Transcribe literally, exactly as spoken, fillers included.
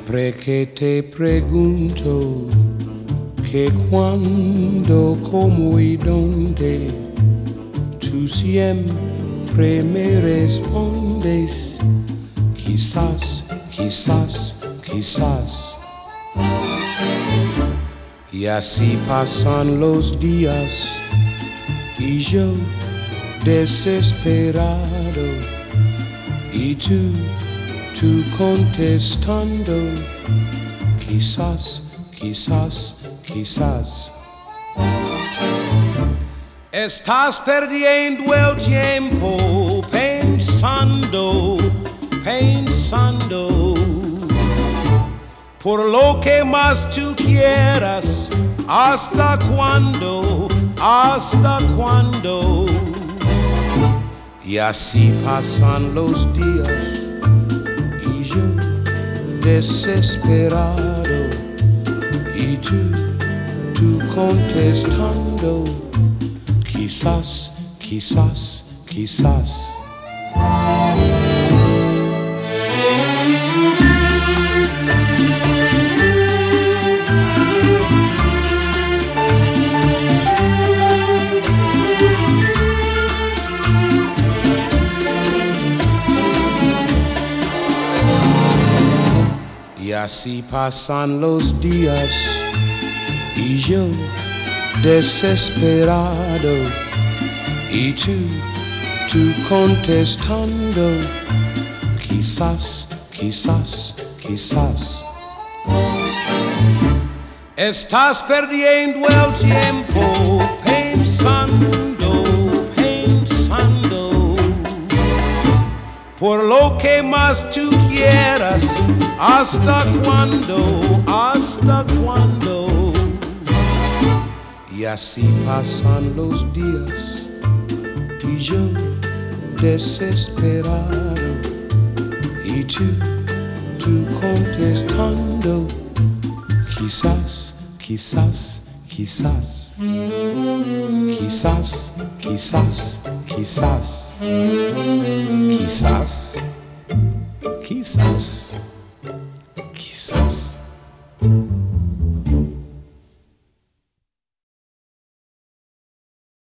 Siempre que te pregunto que cuándo, cómo y dónde, tú siempre me respondes quizás, quizás, quizás. Y así pasan los días y yo desesperado y tú, tú contestando quizás, quizás, quizás. Estás perdiendo el tiempo pensando, pensando por lo que más tú quieras. ¿Hasta cuándo? ¿Hasta cuándo? Y así pasan los días y yo desesperado y tú, tú contestando quizás, quizás, quizás. Y así pasan los días y yo desesperado y tú, tú contestando quizás, quizás, quizás. Estás perdiendo el tiempo pensando, pensando por lo que más tú quieras. ¿Hasta cuándo? ¿Hasta cuándo? Y así pasan los días y yo desesperado y tú, tú contestando quizás, quizás, quizás, quizás, quizás, quizás, quizás, quizás, quizás.